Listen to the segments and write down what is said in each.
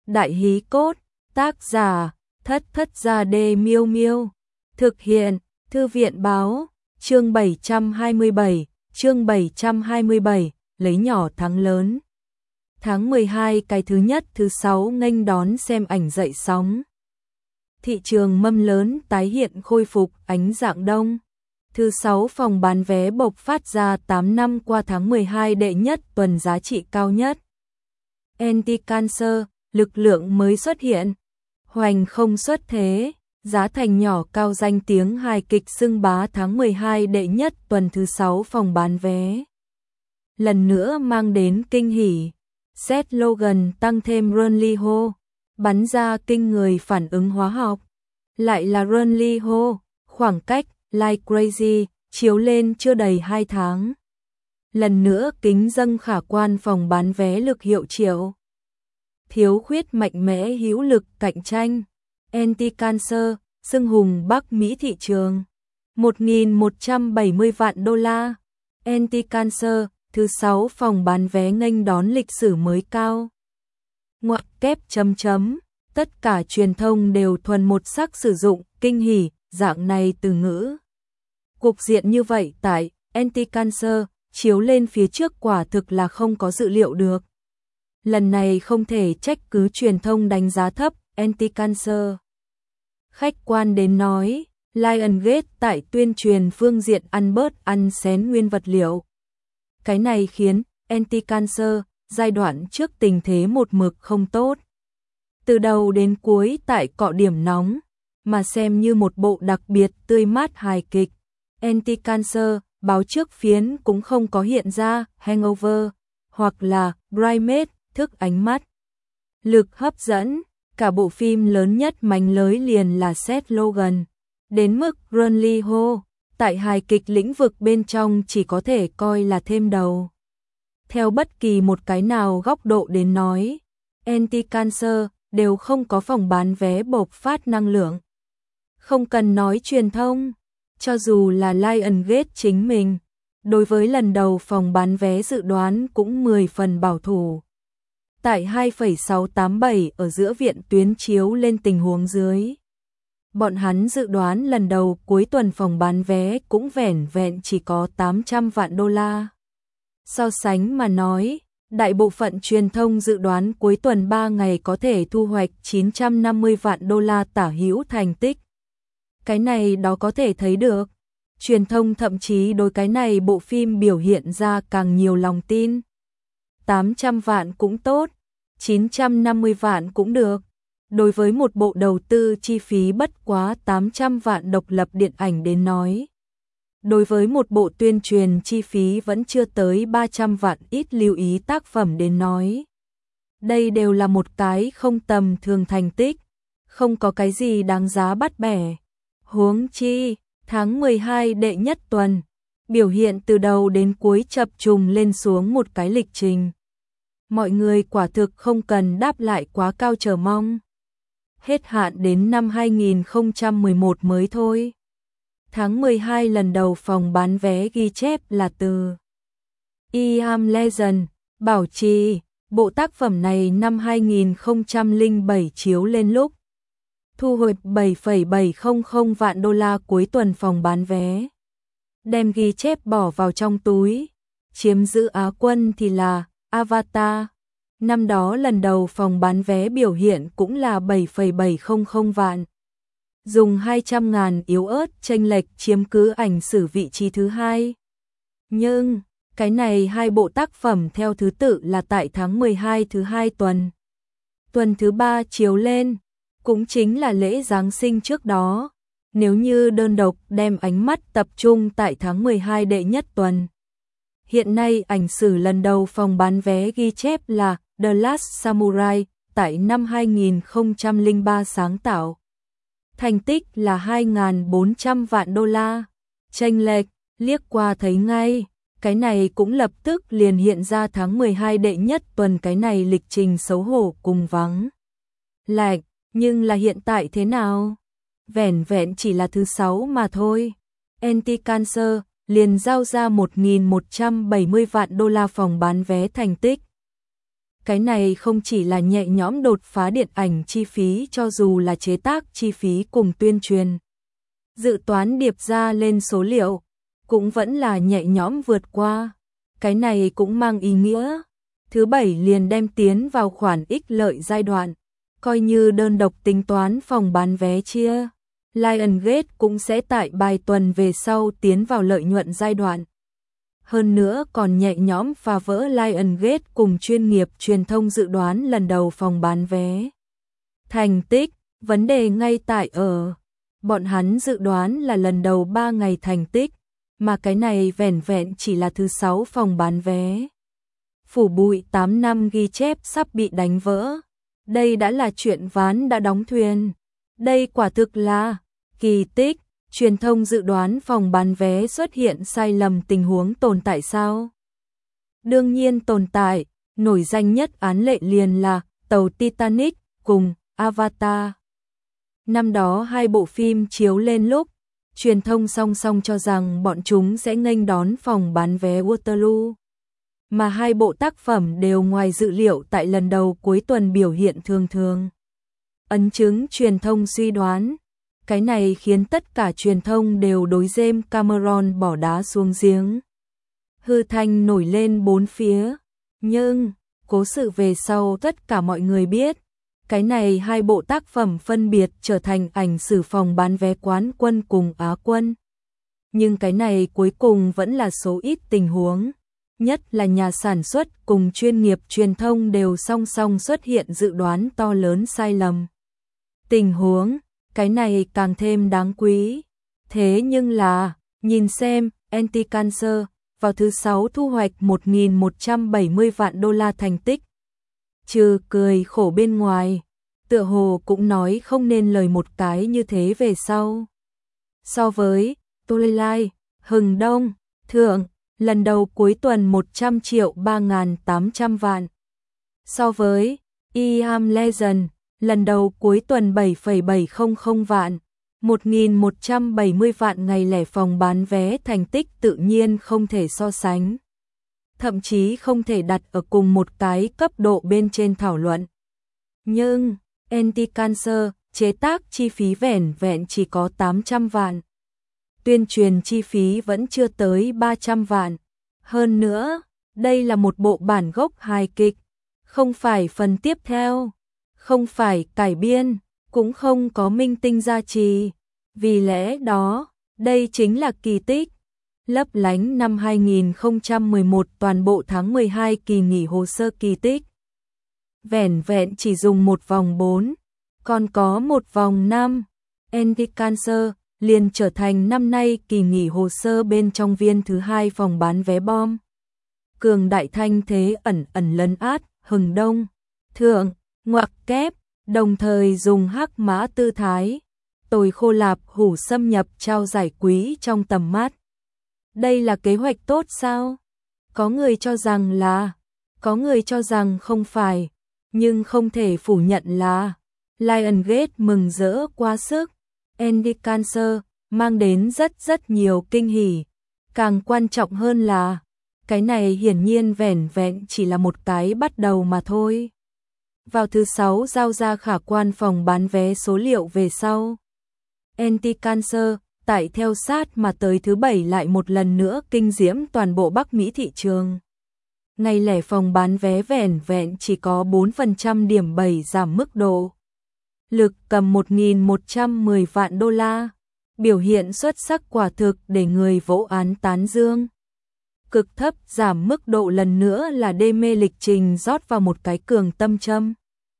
Đại hí cốt, tác giả, Thất Thất Gia Đê Miêu Miêu. Thực hiện, Thư viện báo, chương 727, lấy nhỏ thắng lớn. Tháng 12 cái thứ nhất thứ 6 nghênh đón xem ảnh dậy sóng. Thị trường mâm lớn tái hiện khôi phục ánh dạng đông. Thứ 6 phòng bán vé bộc phát ra 8 năm qua tháng 12 đệ nhất tuần giá trị cao nhất. Anti-cancer, lực lượng mới xuất hiện. Hoành không xuất thế, giá thành nhỏ cao danh tiếng hài kịch xưng bá tháng 12 đệ nhất tuần thứ 6 phòng bán vé. Lần nữa mang đến kinh hỉ. Seth Rogen tăng thêm Ron Lee Ho, bắn ra kinh người phản ứng hóa học. Lại là Ron Lee Ho, khoảng cách, Like Crazy, chiếu lên chưa đầy 2 tháng. Lần nữa kính dâng khả quan phòng bán vé lực hiệu triệu. Thiếu khuyết mạnh mẽ hữu lực cạnh tranh. Anti-cancer, xưng hùng Bắc Mỹ thị trường. 1.170 vạn đô la. Anti-cancer, thứ 6 phòng bán vé nghênh đón lịch sử mới cao. Ngoặc kép chấm chấm, tất cả truyền thông đều thuần một sắc sử dụng kinh hỉ dạng này từ ngữ. Cục diện như vậy tại Anti-cancer chiếu lên phía trước quả thực là không có dự liệu được. Lần này không thể trách cứ truyền thông đánh giá thấp Anti-cancer. Khách quan đến nói, Lionsgate tại tuyên truyền phương diện ăn bớt ăn xén nguyên vật liệu. Cái này khiến Anti-cancer giai đoạn trước tình thế một mực không tốt. Từ đầu đến cuối tại cọ điểm nóng, mà xem như một bộ đặc biệt tươi mát hài kịch. Anti-cancer, báo trước phiến cũng không có hiện ra Hangover, hoặc là Bridesmaids, thức ánh mắt. Lực hấp dẫn, cả bộ phim lớn nhất mánh lới liền là Seth Rogen. Đến mức Ron Lee Ho, tại hài kịch lĩnh vực bên trong chỉ có thể coi là thêm đầu. Theo bất kỳ một cái nào góc độ đến nói, Anti-cancer đều không có phòng bán vé bộc phát năng lượng. Không cần nói truyền thông, cho dù là Lionsgate chính mình, đối với lần đầu phòng bán vé dự đoán cũng 10 phần bảo thủ. Tại 2,687 ở giữa viện tuyến chiếu lên tình huống dưới. Bọn hắn dự đoán lần đầu cuối tuần phòng bán vé cũng vẻn vẹn chỉ có 800 vạn đô la. So sánh mà nói, đại bộ phận truyền thông dự đoán cuối tuần 3 ngày có thể thu hoạch 950 vạn đô la tả hữu thành tích. Cái này đó có thể thấy được. Truyền thông thậm chí đối cái này bộ phim biểu hiện ra càng nhiều lòng tin. 800 vạn cũng tốt, 950 vạn cũng được. Đối với một bộ đầu tư chi phí bất quá 800 vạn độc lập điện ảnh đến nói. Đối với một bộ tuyên truyền chi phí vẫn chưa tới 300 vạn ít lưu ý tác phẩm đến nói. Đây đều là một cái không tầm thường thành tích, không có cái gì đáng giá bắt bẻ. Huống chi, tháng 12 đệ nhất tuần, biểu hiện từ đầu đến cuối chập trùng lên xuống một cái lịch trình. Mọi người quả thực không cần đáp lại quá cao chờ mong. Hết hạn đến năm 2011 mới thôi. Tháng 12 lần đầu phòng bán vé ghi chép là từ I Am Legend, bảo trì, bộ tác phẩm này năm 2007 chiếu lên lúc. Thu hồi 7,700 vạn đô la cuối tuần phòng bán vé. Đem ghi chép bỏ vào trong túi. Chiếm giữ Á quân thì là Avatar. Năm đó lần đầu phòng bán vé biểu hiện cũng là 7,700 vạn. Dùng 200.000 yếu ớt chênh lệch chiếm cứ ảnh sử vị trí thứ 2. Nhưng, cái này hai bộ tác phẩm theo thứ tự là tại tháng 12 thứ 2 tuần. Tuần thứ 3 chiếu lên, cũng chính là lễ Giáng sinh trước đó. Nếu như đơn độc đem ánh mắt tập trung tại tháng 12 đệ nhất tuần. Hiện nay ảnh sử lần đầu phòng bán vé ghi chép là The Last Samurai tại năm 2003 sáng tạo. Thành tích là 2.400 vạn đô la. Chênh lệch, liếc qua thấy ngay, cái này cũng lập tức liền hiện ra tháng 12 đệ nhất tuần cái này lịch trình xấu hổ cùng vắng. Lệch, nhưng là hiện tại thế nào? Vẻn vẹn chỉ là thứ 6 mà thôi. Anti-cancer liền giao ra 1.170 vạn đô la phòng bán vé thành tích. Cái này không chỉ là nhẹ nhõm đột phá điện ảnh chi phí, cho dù là chế tác chi phí cùng tuyên truyền. Dự toán điệp ra lên số liệu, cũng vẫn là nhẹ nhõm vượt qua. Cái này cũng mang ý nghĩa. Thứ bảy liền đem tiến vào khoản ích lợi giai đoạn. Coi như đơn độc tính toán phòng bán vé chia. Lionsgate cũng sẽ tại vài tuần về sau tiến vào lợi nhuận giai đoạn. Hơn nữa còn nhẹ nhõm phá vỡ Lionsgate cùng chuyên nghiệp truyền thông dự đoán lần đầu phòng bán vé. Thành tích, vấn đề ngay tại ở. Bọn hắn dự đoán là lần đầu 3 ngày thành tích, mà cái này vẻn vẹn chỉ là thứ 6 phòng bán vé. Phủ bụi 8 năm ghi chép sắp bị đánh vỡ. Đây đã là chuyện ván đã đóng thuyền. Đây quả thực là kỳ tích. Truyền thông dự đoán phòng bán vé xuất hiện sai lầm tình huống tồn tại sao? Đương nhiên tồn tại, nổi danh nhất án lệ liền là tàu Titanic cùng Avatar. Năm đó hai bộ phim chiếu lên lúc, truyền thông song song cho rằng bọn chúng sẽ nghênh đón phòng bán vé Waterloo. Mà hai bộ tác phẩm đều ngoài dự liệu tại lần đầu cuối tuần biểu hiện thường thường. Ấn chứng truyền thông suy đoán. Cái này khiến tất cả truyền thông đều đối James Cameron bỏ đá xuống giếng. Hư thanh nổi lên bốn phía. Nhưng, cố sự về sau tất cả mọi người biết. Cái này hai bộ tác phẩm phân biệt trở thành ảnh sử phòng bán vé quán quân cùng Á quân. Nhưng cái này cuối cùng vẫn là số ít tình huống. Nhất là nhà sản xuất cùng chuyên nghiệp truyền thông đều song song xuất hiện dự đoán to lớn sai lầm. Tình huống, cái này càng thêm đáng quý. Thế nhưng là, nhìn xem, Anti-Cancer, vào thứ 6 thu hoạch 1.170 vạn đô la thành tích. Trừ cười khổ bên ngoài, tựa hồ cũng nói không nên lời một cái như thế về sau. So với Twilight, Hừng Đông, Thượng, lần đầu cuối tuần 100 triệu 3.800 vạn. So với I Am Legend, lần đầu cuối tuần 7,700 vạn, 1.170 vạn ngày lẻ phòng bán vé thành tích tự nhiên không thể so sánh. Thậm chí không thể đặt ở cùng một cái cấp độ bên trên thảo luận. Nhưng, Anti-Cancer, chế tác chi phí vẻn vẹn chỉ có 800 vạn. Tuyên truyền chi phí vẫn chưa tới 300 vạn. Hơn nữa, đây là một bộ bản gốc hài kịch, không phải phần tiếp theo, không phải cải biên, cũng không có minh tinh gia trì. Vì lẽ đó, đây chính là kỳ tích. Lấp lánh năm 2011 toàn bộ tháng 12 kỳ nghỉ hồ sơ kỳ tích. Vẻn vẹn chỉ dùng một vòng 4, còn có một vòng 5. Anti-Cancer liền trở thành năm nay kỳ nghỉ hồ sơ bên trong viên thứ 2 phòng bán vé bom. Cường đại thanh thế ẩn ẩn lấn át, Hừng Đông, Thượng, ngoặc kép, đồng thời dùng hắc mã tư thái. Tồi khô lạp hủ xâm nhập trao giải quý trong tầm mắt. Đây là kế hoạch tốt sao? Có người cho rằng là, có người cho rằng không phải, nhưng không thể phủ nhận là Lionsgate mừng rỡ quá sức. Anti-Cancer mang đến rất nhiều kinh hỉ. Càng quan trọng hơn là, cái này hiển nhiên vẻn vẹn chỉ là một cái bắt đầu mà thôi. Vào thứ 6 giao ra khả quan phòng bán vé số liệu về sau. Anti-Cancer tại theo sát mà tới thứ 7 lại một lần nữa kinh diễm toàn bộ Bắc Mỹ thị trường. Ngày lẻ phòng bán vé vẻn vẹn chỉ có 4% điểm 7 giảm mức độ. Lực cầm 1.110 vạn đô la. Biểu hiện xuất sắc quả thực để người vỗ án tán dương. Cực thấp giảm mức độ lần nữa là đê mê lịch trình rót vào một cái cường tâm châm.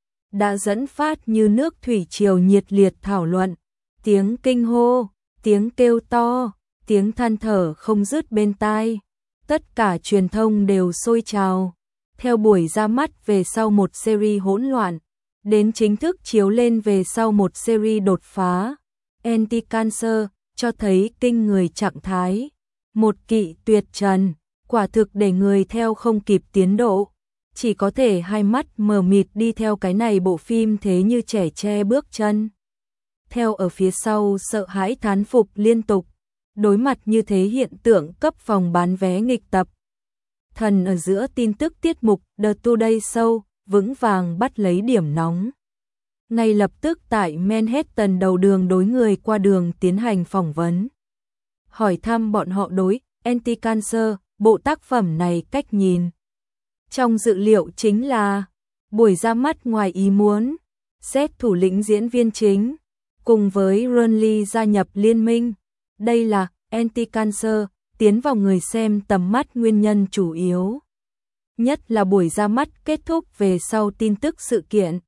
Đã dẫn phát như nước thủy triều nhiệt liệt thảo luận. Tiếng kinh hô, tiếng kêu to, tiếng than thở không dứt bên tai. Tất cả truyền thông đều sôi trào. Theo buổi ra mắt về sau một series hỗn loạn, đến chính thức chiếu lên về sau một series đột phá. Anti-Cancer cho thấy kinh người trạng thái. Một kỵ tuyệt trần, quả thực để người theo không kịp tiến độ. Chỉ có thể hai mắt mờ mịt đi theo cái này bộ phim thế như trẻ tre bước chân. Theo ở phía sau sợ hãi thán phục liên tục. Đối mặt như thế hiện tượng cấp phòng bán vé nghịch tập. Thần ở giữa tin tức tiết mục The Today Show vững vàng bắt lấy điểm nóng. Ngay lập tức tại Manhattan đầu đường đối người qua đường tiến hành phỏng vấn. Hỏi thăm bọn họ đối Anti-Cancer, bộ tác phẩm này cách nhìn. Trong dự liệu chính là buổi ra mắt ngoài ý muốn, Seth thủ lĩnh diễn viên chính, cùng với Ron Lee gia nhập liên minh. Đây là Anti-Cancer, tiến vào người xem tầm mắt nguyên nhân chủ yếu. Nhất là buổi ra mắt kết thúc về sau tin tức sự kiện.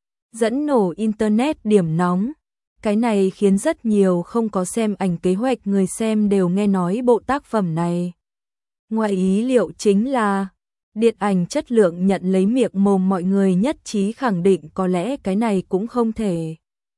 Dẫn nổ Internet điểm nóng. Cái này khiến rất nhiều không có xem ảnh kế hoạch người xem đều nghe nói bộ tác phẩm này. Ngoài ý liệu chính là điện ảnh chất lượng nhận lấy miệng mồm mọi người nhất trí khẳng định có lẽ cái này cũng không thể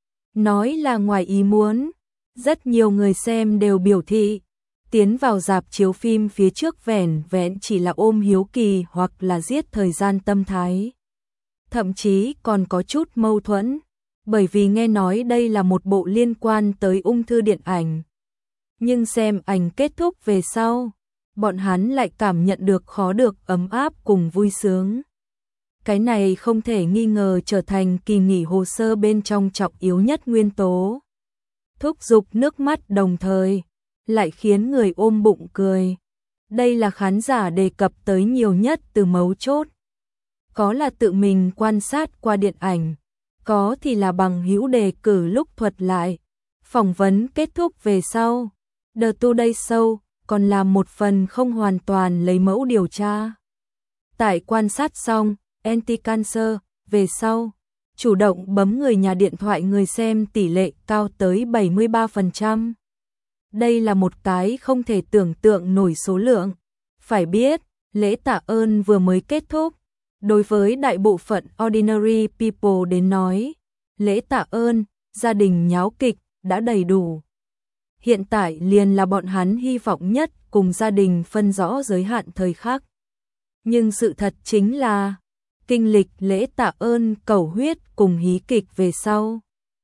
nói là ngoài ý muốn. Rất nhiều người xem đều biểu thị tiến vào rạp chiếu phim phía trước vẻn vẹn chỉ là ôm hiếu kỳ hoặc là giết thời gian tâm thái. Thậm chí còn có chút mâu thuẫn, bởi vì nghe nói đây là một bộ liên quan tới ung thư điện ảnh. Nhưng xem ảnh kết thúc về sau, bọn hắn lại cảm nhận được khó được ấm áp cùng vui sướng. Cái này không thể nghi ngờ trở thành kỳ nghỉ hồ sơ bên trong trọng yếu nhất nguyên tố. Thúc giục nước mắt đồng thời, lại khiến người ôm bụng cười. Đây là khán giả đề cập tới nhiều nhất từ mấu chốt. Có là tự mình quan sát qua điện ảnh, có thì là bằng hữu đề cử lúc thuật lại. Phỏng vấn kết thúc về sau, The Today Show còn làm một phần không hoàn toàn lấy mẫu điều tra. Tại quan sát xong, Anti-Cancer về sau, chủ động bấm người nhà điện thoại người xem tỷ lệ cao tới 73%. Đây là một cái không thể tưởng tượng nổi số lượng. Phải biết, lễ tạ ơn vừa mới kết thúc. Đối với đại bộ phận ordinary people đến nói, lễ tạ ơn, gia đình nháo kịch đã đầy đủ. Hiện tại liền là bọn hắn hy vọng nhất cùng gia đình phân rõ giới hạn thời khắc. Nhưng sự thật chính là, kinh lịch lễ tạ ơn cầu huyết cùng hí kịch về sau.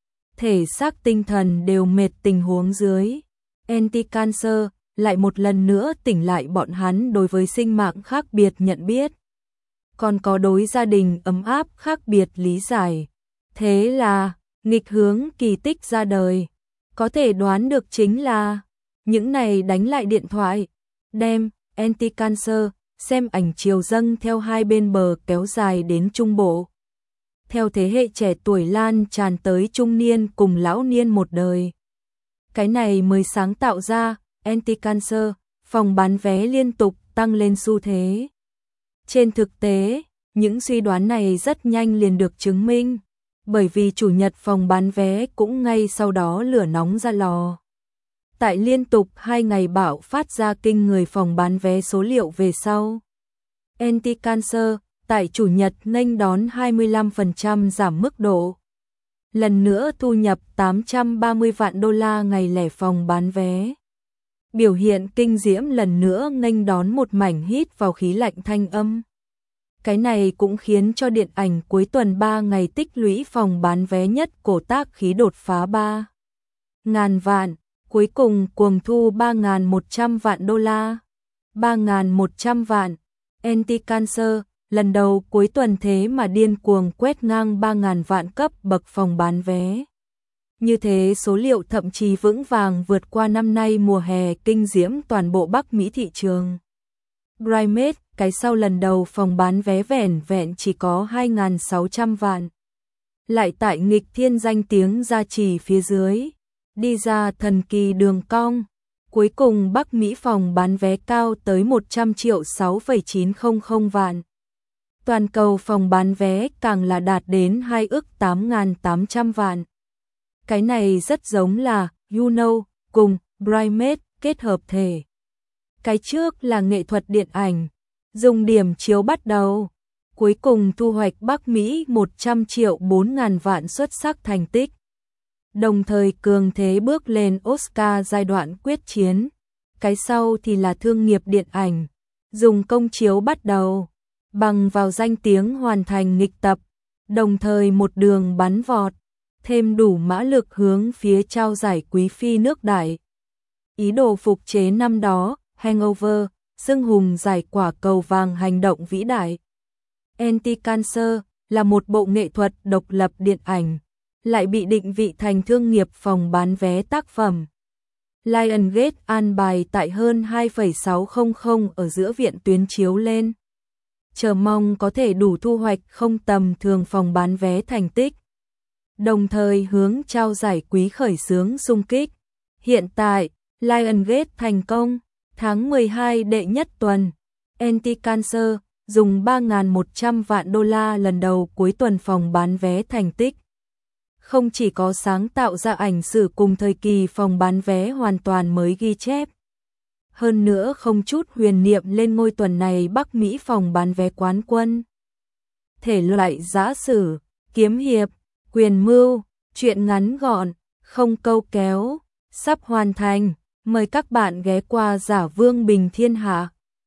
Thể xác tinh thần đều mệt tình huống dưới. Anti-Cancer lại một lần nữa tỉnh lại bọn hắn đối với sinh mạng khác biệt nhận biết. Còn có đối gia đình ấm áp khác biệt lý giải. Thế là, nghịch hướng kỳ tích ra đời. Có thể đoán được chính là, những này đánh lại điện thoại, đem Anti-Cancer xem ảnh chiều dâng theo hai bên bờ kéo dài đến trung bộ. Theo thế hệ trẻ tuổi lan tràn tới trung niên cùng lão niên một đời. Cái này mới sáng tạo ra Anti-Cancer, phòng bán vé liên tục tăng lên xu thế. Trên thực tế, những suy đoán này rất nhanh liền được chứng minh, bởi vì chủ nhật phòng bán vé cũng ngay sau đó lửa nóng ra lò. Tại liên tục 2 ngày bạo phát ra kinh người phòng bán vé số liệu về sau. Anti-Cancer tại chủ nhật nghênh đón 25% giảm mức độ. Lần nữa thu nhập 830 vạn đô la ngày lẻ phòng bán vé. Biểu hiện kinh diễm lần nữa nghênh đón một mảnh hit vào khí lạnh thanh âm. Cái này cũng khiến cho điện ảnh cuối tuần 3 ngày tích lũy phòng bán vé nhất cổ tác khí đột phá 3.000 vạn, cuối cùng cuồng thu 3.100 vạn đô la. 3.100 vạn, Anti-Cancer, lần đầu cuối tuần thế mà điên cuồng quét ngang 3.000 vạn cấp bậc phòng bán vé. Như thế số liệu thậm chí vững vàng vượt qua năm nay mùa hè kinh diễm toàn bộ Bắc Mỹ thị trường. Bridesmaids, cái sau lần đầu phòng bán vé vẻn vẹn chỉ có 2.600 vạn. Lại tại nghịch thiên danh tiếng gia trì phía dưới, đi ra thần kỳ đường cong. Cuối cùng Bắc Mỹ phòng bán vé cao tới 100 triệu 6,900 vạn. Toàn cầu phòng bán vé càng là đạt đến 2 ức 8.800 vạn. Cái này rất giống là You Know cùng Bridesmaids kết hợp thể. Cái trước là nghệ thuật điện ảnh, dùng điểm chiếu bắt đầu. Cuối cùng thu hoạch Bắc Mỹ 100 triệu 4.000 vạn xuất sắc thành tích. Đồng thời cường thế bước lên Oscar giai đoạn quyết chiến. Cái sau thì là thương nghiệp điện ảnh, dùng công chiếu bắt đầu, bằng vào danh tiếng hoàn thành nghịch tập, đồng thời một đường bắn vọt, thêm đủ mã lực hướng phía trao giải quý phi nước Đại. Ý đồ phục chế năm đó, Hangover, xưng hùng giải quả cầu vàng hành động vĩ đại. Anti-Cancer, là một bộ nghệ thuật độc lập điện ảnh, lại bị định vị thành thương nghiệp phòng bán vé tác phẩm. Lionsgate an bài tại hơn 2,600 ở giữa viện tuyến chiếu lên. Chờ mong có thể đủ thu hoạch không tầm thường phòng bán vé thành tích. Đồng thời hướng trao giải quý khởi xướng xung kích. Hiện tại, Lionsgate thành công. Tháng 12 đệ nhất tuần, Anti-Cancer dùng 3.100 vạn đô la lần đầu cuối tuần phòng bán vé thành tích. Không chỉ có sáng tạo ra ảnh sử cùng thời kỳ phòng bán vé hoàn toàn mới ghi chép. Hơn nữa không chút huyền niệm lên ngôi tuần này Bắc Mỹ phòng bán vé quán quân. Thể loại giã sử, kiếm hiệp, quyền mưu, truyện ngắn gọn, không câu kéo, sắp hoàn thành. Mời các bạn ghé qua Giả Vương Bình Thiên Hạ.